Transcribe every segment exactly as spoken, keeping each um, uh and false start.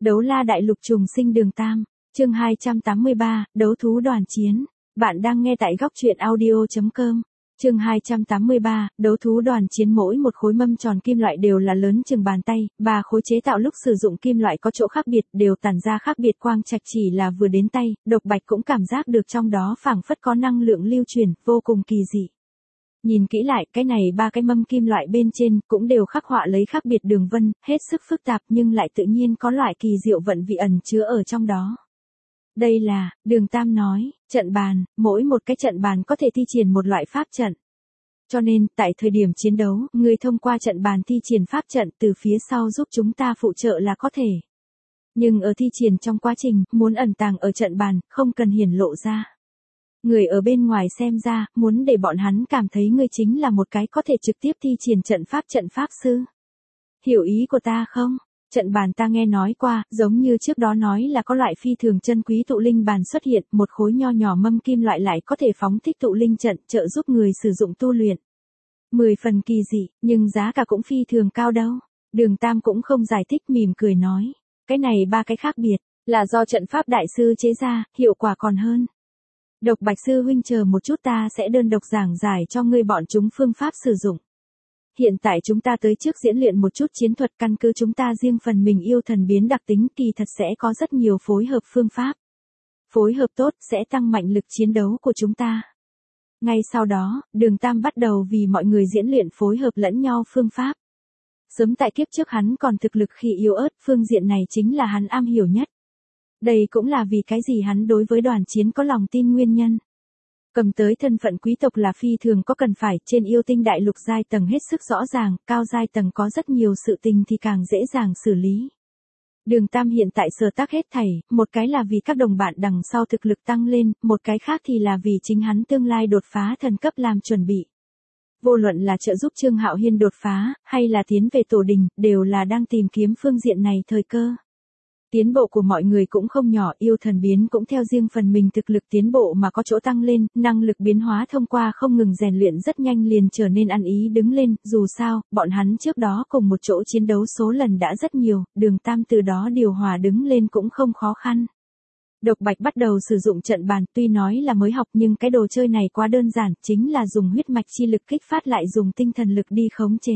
Đấu la đại lục trùng sinh đường Tam, chương hai trăm tám mươi ba, đấu thú đoàn chiến. Bạn đang nghe tại góc truyện audio chấm com. Chương hai trăm tám mươi ba, đấu thú đoàn chiến. Mỗi một khối mâm tròn kim loại đều là lớn chừng bàn tay, ba khối chế tạo lúc sử dụng kim loại có chỗ khác biệt, đều tản ra khác biệt quang trạch, chỉ là vừa đến tay, Độc Bạch cũng cảm giác được trong đó phảng phất có năng lượng lưu truyền, vô cùng kỳ dị. Nhìn kỹ lại, cái này ba cái mâm kim loại bên trên cũng đều khắc họa lấy khác biệt đường vân, hết sức phức tạp nhưng lại tự nhiên có loại kỳ diệu vận vị ẩn chứa ở trong đó. Đây là, Đường Tam nói, trận bàn, mỗi một cái trận bàn có thể thi triển một loại pháp trận. Cho nên, tại thời điểm chiến đấu, người thông qua trận bàn thi triển pháp trận từ phía sau giúp chúng ta phụ trợ là có thể. Nhưng ở thi triển trong quá trình, muốn ẩn tàng ở trận bàn, không cần hiển lộ ra. Người ở bên ngoài xem ra, muốn để bọn hắn cảm thấy ngươi chính là một cái có thể trực tiếp thi triển trận pháp trận pháp sư. Hiểu ý của ta không? Trận bàn ta nghe nói qua, giống như trước đó nói là có loại phi thường chân quý tụ linh bàn xuất hiện, một khối nho nhỏ mâm kim loại lại có thể phóng thích tụ linh trận, trợ giúp người sử dụng tu luyện. Mười phần kỳ dị, nhưng giá cả cũng phi thường cao đâu. Đường Tam cũng không giải thích, mỉm cười nói. Cái này ba cái khác biệt, là do trận pháp đại sư chế ra, hiệu quả còn hơn. Độc Bạch sư huynh chờ một chút, ta sẽ đơn độc giảng giải cho ngươi bọn chúng phương pháp sử dụng. Hiện tại chúng ta tới trước diễn luyện một chút chiến thuật, căn cứ chúng ta riêng phần mình yêu thần biến đặc tính, kỳ thật sẽ có rất nhiều phối hợp phương pháp. Phối hợp tốt sẽ tăng mạnh lực chiến đấu của chúng ta. Ngay sau đó, Đường Tam bắt đầu vì mọi người diễn luyện phối hợp lẫn nhau phương pháp. Sớm tại kiếp trước hắn còn thực lực khi yếu ớt, phương diện này chính là hắn am hiểu nhất. Đây cũng là vì cái gì hắn đối với đoàn chiến có lòng tin nguyên nhân. Cầm tới thân phận quý tộc là phi thường có cần phải, trên yêu tinh đại lục giai tầng hết sức rõ ràng, cao giai tầng có rất nhiều sự tình thì càng dễ dàng xử lý. Đường Tam hiện tại sở tác hết thảy, một cái là vì các đồng bạn đằng sau thực lực tăng lên, một cái khác thì là vì chính hắn tương lai đột phá thần cấp làm chuẩn bị. Vô luận là trợ giúp Trương Hạo Hiên đột phá, hay là tiến về tổ đình, đều là đang tìm kiếm phương diện này thời cơ. Tiến bộ của mọi người cũng không nhỏ, yêu thần biến cũng theo riêng phần mình thực lực tiến bộ mà có chỗ tăng lên, năng lực biến hóa thông qua không ngừng rèn luyện rất nhanh liền trở nên ăn ý đứng lên, dù sao, bọn hắn trước đó cùng một chỗ chiến đấu số lần đã rất nhiều, Đường Tam từ đó điều hòa đứng lên cũng không khó khăn. Độc Bạch bắt đầu sử dụng trận bàn, tuy nói là mới học nhưng cái đồ chơi này quá đơn giản, chính là dùng huyết mạch chi lực kích phát lại dùng tinh thần lực đi khống chế.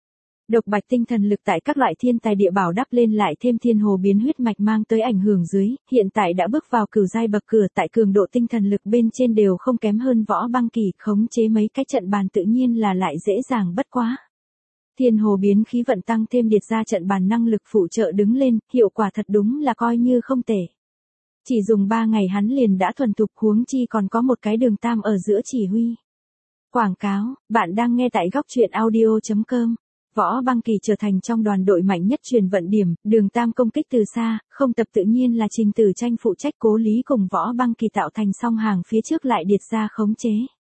Độc Bạch tinh thần lực tại các loại thiên tài địa bảo đắp lên lại thêm thiên hồ biến huyết mạch mang tới ảnh hưởng dưới, hiện tại đã bước vào cửu giai bậc cửa, tại cường độ tinh thần lực bên trên đều không kém hơn Võ Băng Kỳ, khống chế mấy cái trận bàn tự nhiên là lại dễ dàng bất quá. Thiên hồ biến khí vận tăng thêm điệt ra trận bàn năng lực phụ trợ đứng lên, hiệu quả thật đúng là coi như không tệ. Chỉ dùng ba ngày hắn liền đã thuần thục, huống chi còn có một cái Đường Tam ở giữa chỉ huy. Quảng cáo, bạn đang nghe tại góc truyện audio chấm com. Võ Băng Kỳ trở thành trong đoàn đội mạnh nhất truyền vận điểm, Đường Tam công kích từ xa, không tập tự nhiên là Trình Tử Tranh phụ trách cố lý cùng Võ Băng Kỳ tạo thành song hàng phía trước lại điệt ra khống chế.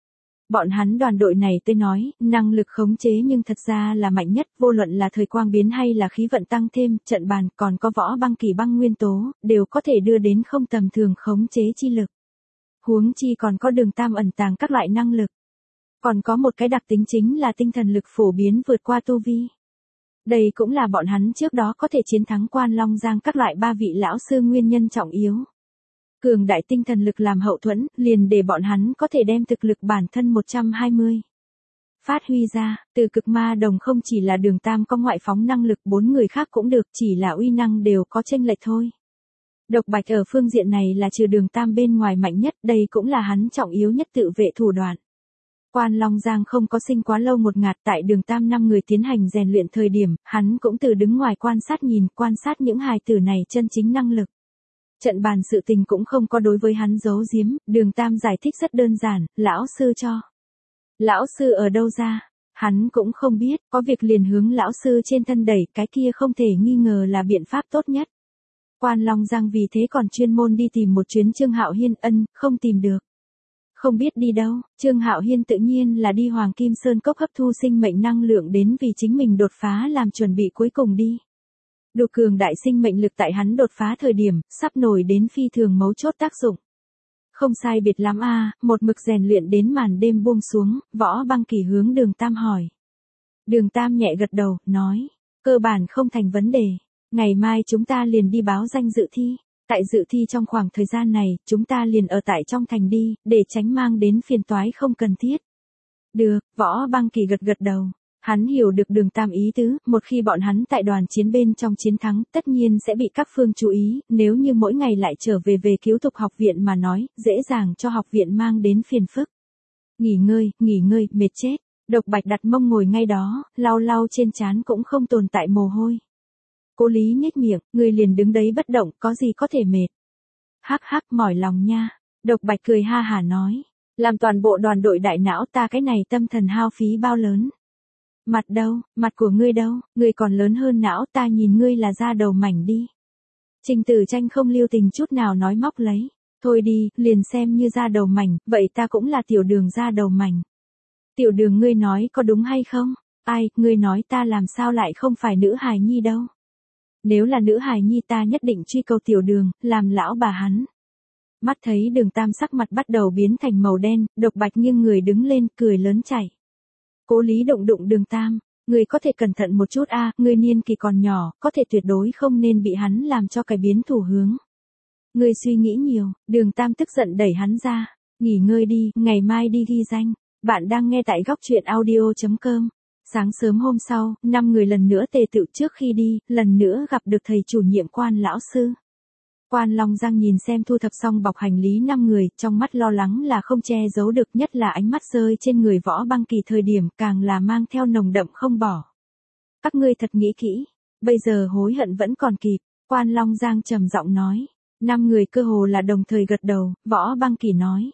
Bọn hắn đoàn đội này tôi nói, năng lực khống chế nhưng thật ra là mạnh nhất, vô luận là thời quang biến hay là khí vận tăng thêm, trận bàn còn có Võ Băng Kỳ băng nguyên tố, đều có thể đưa đến không tầm thường khống chế chi lực. Huống chi còn có Đường Tam ẩn tàng các loại năng lực. Còn có một cái đặc tính chính là tinh thần lực phổ biến vượt qua tu vi. Đây cũng là bọn hắn trước đó có thể chiến thắng Quan Long Giang các loại ba vị lão sư nguyên nhân trọng yếu. Cường đại tinh thần lực làm hậu thuẫn, liền để bọn hắn có thể đem thực lực bản thân một trăm hai mươi. Phát huy ra, từ cực ma đồng không chỉ là Đường Tam có ngoại phóng năng lực, bốn người khác cũng được, chỉ là uy năng đều có chênh lệch thôi. Độc Bạch ở phương diện này là trừ Đường Tam bên ngoài mạnh nhất, đây cũng là hắn trọng yếu nhất tự vệ thủ đoạn. Quan Long Giang không có sinh quá lâu một ngạt, tại Đường Tam năm người tiến hành rèn luyện thời điểm, hắn cũng từ đứng ngoài quan sát nhìn, quan sát những hài tử này chân chính năng lực. Trận bàn sự tình cũng không có đối với hắn giấu giếm, Đường Tam giải thích rất đơn giản, lão sư cho. Lão sư ở đâu ra? Hắn cũng không biết, có việc liền hướng lão sư trên thân đẩy, cái kia không thể nghi ngờ là biện pháp tốt nhất. Quan Long Giang vì thế còn chuyên môn đi tìm một chuyến Trương Hạo Hiên, ân, không tìm được. Không biết đi đâu, Trương Hạo Hiên tự nhiên là đi Hoàng Kim Sơn Cốc hấp thu sinh mệnh năng lượng đến vì chính mình đột phá làm chuẩn bị cuối cùng đi. Độ cường đại sinh mệnh lực tại hắn đột phá thời điểm, sắp nổi đến phi thường mấu chốt tác dụng. Không sai biệt lắm a, à, một mực rèn luyện đến màn đêm buông xuống, Võ Băng Kỳ hướng Đường Tam hỏi. Đường Tam nhẹ gật đầu, nói, cơ bản không thành vấn đề. Ngày mai chúng ta liền đi báo danh dự thi. Tại dự thi trong khoảng thời gian này, chúng ta liền ở tại trong thành đi, để tránh mang đến phiền toái không cần thiết. Được, Võ Băng Kỳ gật gật đầu. Hắn hiểu được Đường Tam ý tứ, một khi bọn hắn tại đoàn chiến bên trong chiến thắng, tất nhiên sẽ bị các phương chú ý, nếu như mỗi ngày lại trở về về cứu tục học viện mà nói, dễ dàng cho học viện mang đến phiền phức. Nghỉ ngơi, nghỉ ngơi, mệt chết. Độc Bạch đặt mông ngồi ngay đó, lau lau trên trán cũng không tồn tại mồ hôi. Cố Lý nhếch miệng, người liền đứng đấy bất động, có gì có thể mệt. Hắc hắc mỏi lòng nha. Độc Bạch cười ha hả nói. Làm toàn bộ đoàn đội đại não ta cái này tâm thần hao phí bao lớn. Mặt đâu, mặt của ngươi đâu, ngươi còn lớn hơn não ta nhìn ngươi là da đầu mảnh đi. Trình Tử Tranh không lưu tình chút nào nói móc lấy. Thôi đi, liền xem như da đầu mảnh, vậy ta cũng là Tiểu Đường da đầu mảnh. Tiểu Đường ngươi nói có đúng hay không? Ai, ngươi nói ta làm sao lại không phải nữ hài nhi đâu. Nếu là nữ hài nhi ta nhất định truy cầu Tiểu Đường, làm lão bà hắn. Mắt thấy Đường Tam sắc mặt bắt đầu biến thành màu đen, Độc Bạch nghiêng người đứng lên, cười lớn chảy. Cố Lý đụng đụng Đường Tam, ngươi có thể cẩn thận một chút a, à, ngươi niên kỳ còn nhỏ, có thể tuyệt đối không nên bị hắn làm cho cải biến thủ hướng. Ngươi suy nghĩ nhiều, Đường Tam tức giận đẩy hắn ra, nghỉ ngơi đi, ngày mai đi ghi danh. Bạn đang nghe tại góc truyện audio chấm com. Sáng sớm hôm sau, năm người lần nữa tề tựu trước khi đi, lần nữa gặp được thầy chủ nhiệm Quan lão sư. Quan Long Giang nhìn xem thu thập xong bọc hành lý năm người, trong mắt lo lắng là không che giấu được, nhất là ánh mắt rơi trên người Võ Băng Kỳ thời điểm càng là mang theo nồng đậm không bỏ. Các ngươi thật nghĩ kỹ, bây giờ hối hận vẫn còn kịp, Quan Long Giang trầm giọng nói. Năm người cơ hồ là đồng thời gật đầu, Võ Băng Kỳ nói.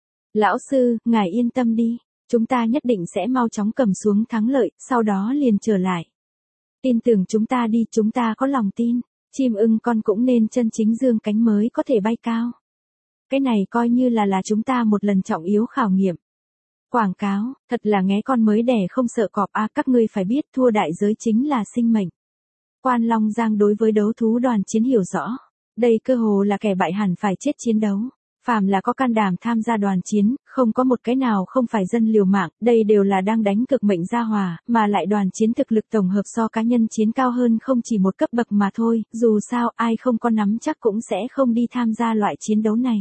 Lão sư, ngài yên tâm đi, chúng ta nhất định sẽ mau chóng cầm xuống thắng lợi, sau đó liền trở lại. Tin tưởng chúng ta đi, chúng ta có lòng tin. Chim ưng con cũng nên chân chính dương cánh mới có thể bay cao. Cái này coi như là là chúng ta một lần trọng yếu khảo nghiệm. Quảng cáo, thật là nghé con mới đẻ không sợ cọp a, à, các ngươi phải biết thua đại giới chính là sinh mệnh. Quan Long Giang đối với đấu thú đoàn chiến hiểu rõ. Đây cơ hồ là kẻ bại hẳn phải chết chiến đấu. Phàm là có can đảm tham gia đoàn chiến, không có một cái nào không phải dân liều mạng, đây đều là đang đánh cực mệnh gia hòa, mà lại đoàn chiến thực lực tổng hợp so cá nhân chiến cao hơn không chỉ một cấp bậc mà thôi, dù sao ai không có nắm chắc cũng sẽ không đi tham gia loại chiến đấu này.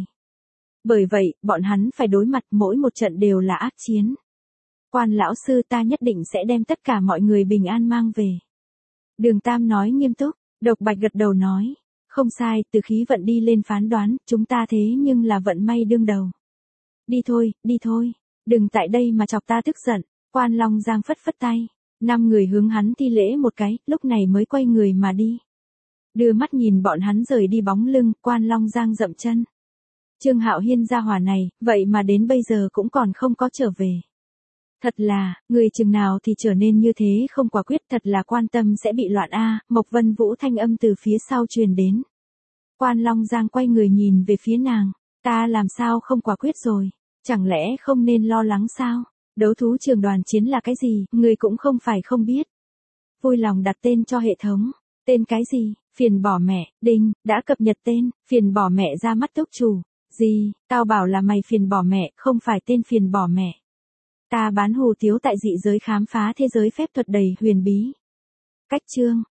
Bởi vậy, bọn hắn phải đối mặt mỗi một trận đều là ác chiến. Quan lão sư ta nhất định sẽ đem tất cả mọi người bình an mang về. Đường Tam nói nghiêm túc, Độc Bạch gật đầu nói. Không sai, từ khí vận đi lên phán đoán, chúng ta thế nhưng là vận may đương đầu. Đi thôi, đi thôi, đừng tại đây mà chọc ta tức giận, Quan Long Giang phất phất tay. Năm người hướng hắn thi lễ một cái, lúc này mới quay người mà đi. Đưa mắt nhìn bọn hắn rời đi bóng lưng, Quan Long Giang dậm chân. Trương Hạo Hiên gia hỏa này, vậy mà đến bây giờ cũng còn không có trở về. Thật là, người chừng nào thì trở nên như thế không quả quyết, thật là quan tâm sẽ bị loạn a. Mộc Vân Vũ thanh âm từ phía sau truyền đến. Quan Long Giang quay người nhìn về phía nàng, ta làm sao không quả quyết rồi, chẳng lẽ không nên lo lắng sao? Đấu thú trường đoàn chiến là cái gì, người cũng không phải không biết. Vui lòng đặt tên cho hệ thống, tên cái gì? Phiền bỏ mẹ, đinh, đã cập nhật tên, phiền bỏ mẹ ra mắt túc chủ. Gì, tao bảo là mày phiền bỏ mẹ, không phải tên phiền bỏ mẹ. Ta bán hủ tiếu tại dị giới khám phá thế giới phép thuật đầy huyền bí. Cách chương